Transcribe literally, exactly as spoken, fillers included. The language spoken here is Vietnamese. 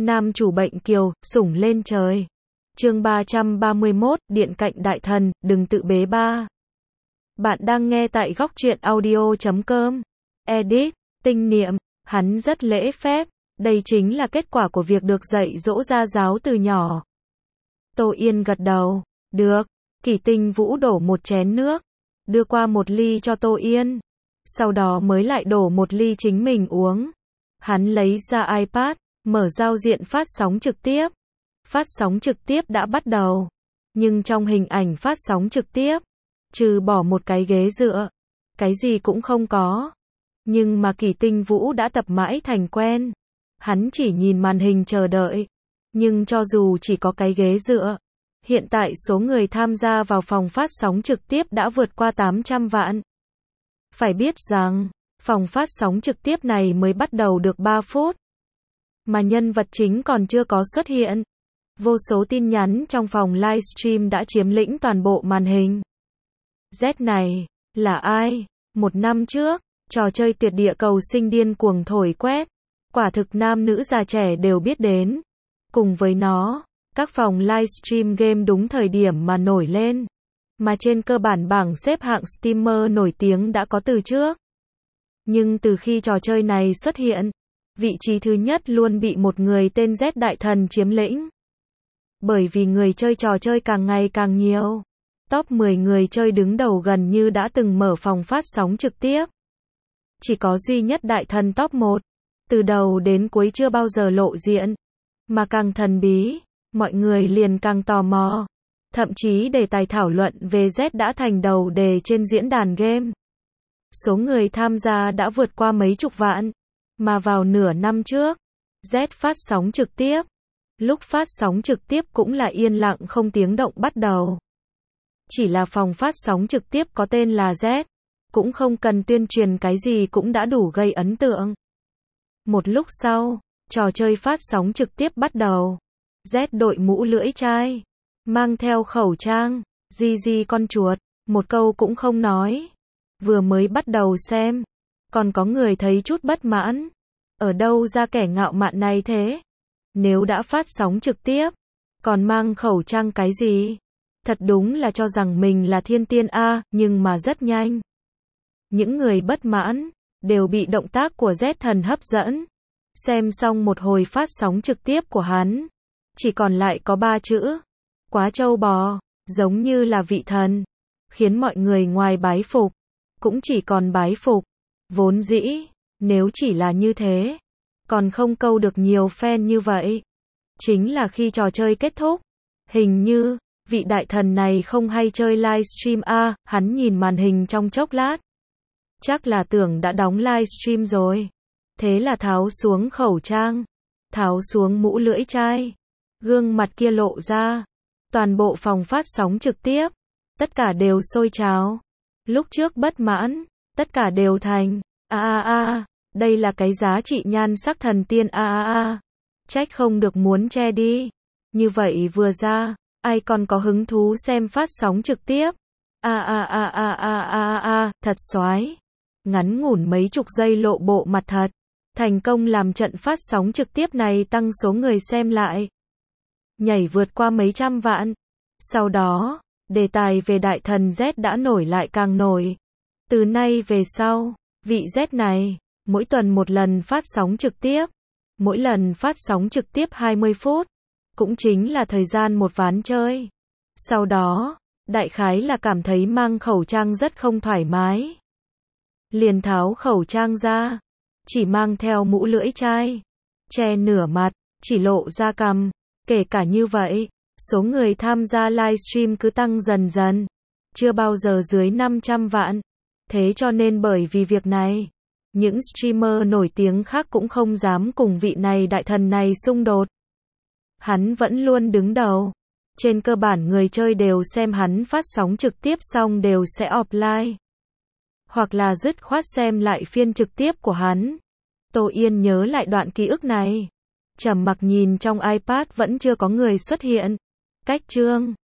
Nam chủ bệnh kiều, sủng lên trời. Chương ba trăm ba mươi mốt, Điện cạnh đại thần, đừng tự bế ba. Bạn đang nghe tại góc truyện audio chấm com. Edit, tinh niệm, hắn rất lễ phép, đây chính là kết quả của việc được dạy dỗ gia giáo từ nhỏ. Tô Yên gật đầu, được, Kỷ Tinh Vũ đổ một chén nước, đưa qua một ly cho Tô Yên, sau đó mới lại đổ một ly chính mình uống. Hắn lấy ra iPad, mở giao diện phát sóng trực tiếp. Phát sóng trực tiếp đã bắt đầu, nhưng trong hình ảnh phát sóng trực tiếp, trừ bỏ một cái ghế dựa, cái gì cũng không có. Nhưng mà Kỷ Tinh Vũ đã tập mãi thành quen, hắn chỉ nhìn màn hình chờ đợi. Nhưng cho dù chỉ có cái ghế dựa, hiện tại số người tham gia vào phòng phát sóng trực tiếp đã vượt qua tám trăm vạn. Phải biết rằng, phòng phát sóng trực tiếp này mới bắt đầu được ba phút, mà nhân vật chính còn chưa có xuất hiện. Vô số tin nhắn trong phòng livestream đã chiếm lĩnh toàn bộ màn hình. Z này, là ai? Một năm trước, trò chơi tuyệt địa cầu sinh điên cuồng thổi quét. Quả thực nam nữ già trẻ đều biết đến. Cùng với nó, các phòng livestream game đúng thời điểm mà nổi lên. Mà trên cơ bản bảng xếp hạng streamer nổi tiếng đã có từ trước. Nhưng từ khi trò chơi này xuất hiện, vị trí thứ nhất luôn bị một người tên Z đại thần chiếm lĩnh. Bởi vì người chơi trò chơi càng ngày càng nhiều. Top mười người chơi đứng đầu gần như đã từng mở phòng phát sóng trực tiếp. Chỉ có duy nhất đại thần top một. Từ đầu đến cuối chưa bao giờ lộ diện. Mà càng thần bí, mọi người liền càng tò mò. Thậm chí đề tài thảo luận về Z đã thành đầu đề trên diễn đàn game. Số người tham gia đã vượt qua mấy chục vạn. Mà vào nửa năm trước, Z phát sóng trực tiếp. Lúc phát sóng trực tiếp cũng là yên lặng không tiếng động bắt đầu. Chỉ là phòng phát sóng trực tiếp có tên là Z, cũng không cần tuyên truyền cái gì cũng đã đủ gây ấn tượng. Một lúc sau, trò chơi phát sóng trực tiếp bắt đầu. Z đội mũ lưỡi chai, mang theo khẩu trang, di di con chuột, một câu cũng không nói. Vừa mới bắt đầu xem, còn có người thấy chút bất mãn. Ở đâu ra kẻ ngạo mạn này thế? Nếu đã phát sóng trực tiếp, còn mang khẩu trang cái gì? Thật đúng là cho rằng mình là thiên tiên a, nhưng mà rất nhanh. Những người bất mãn, đều bị động tác của Z thần hấp dẫn. Xem xong một hồi phát sóng trực tiếp của hắn, chỉ còn lại có ba chữ. Quá trâu bò, giống như là vị thần. Khiến mọi người ngoài bái phục, cũng chỉ còn bái phục. Vốn dĩ, nếu chỉ là như thế, còn không câu được nhiều fan như vậy. Chính là khi trò chơi kết thúc, hình như, vị đại thần này không hay chơi livestream a, hắn nhìn màn hình trong chốc lát. Chắc là tưởng đã đóng livestream rồi. Thế là tháo xuống khẩu trang, tháo xuống mũ lưỡi chai, gương mặt kia lộ ra. Toàn bộ phòng phát sóng trực tiếp, tất cả đều sôi trào. Lúc trước bất mãn, tất cả đều thành, a a a, đây là cái giá trị nhan sắc thần tiên a a a. Trách không được muốn che đi. Như vậy vừa ra, ai còn có hứng thú xem phát sóng trực tiếp. A a a a a a a, thật xoái. Ngắn ngủn mấy chục giây lộ bộ mặt thật. Thành công làm trận phát sóng trực tiếp này tăng số người xem lại. Nhảy vượt qua mấy trăm vạn. Sau đó, đề tài về đại thần Z đã nổi lại càng nổi. Từ nay về sau, vị Z này, mỗi tuần một lần phát sóng trực tiếp. Mỗi lần phát sóng trực tiếp hai mươi phút. Cũng chính là thời gian một ván chơi. Sau đó, đại khái là cảm thấy mang khẩu trang rất không thoải mái. Liền tháo khẩu trang ra. Chỉ mang theo mũ lưỡi chai. Che nửa mặt, chỉ lộ ra cằm. Kể cả như vậy, số người tham gia livestream cứ tăng dần dần. Chưa bao giờ dưới năm trăm vạn. Thế cho nên bởi vì việc này, những streamer nổi tiếng khác cũng không dám cùng vị này đại thần này xung đột. Hắn vẫn luôn đứng đầu. Trên cơ bản người chơi đều xem hắn phát sóng trực tiếp xong đều sẽ offline. Hoặc là dứt khoát xem lại phiên trực tiếp của hắn. Tô Yên nhớ lại đoạn ký ức này. Trầm mặc nhìn trong iPad vẫn chưa có người xuất hiện. Cách chương.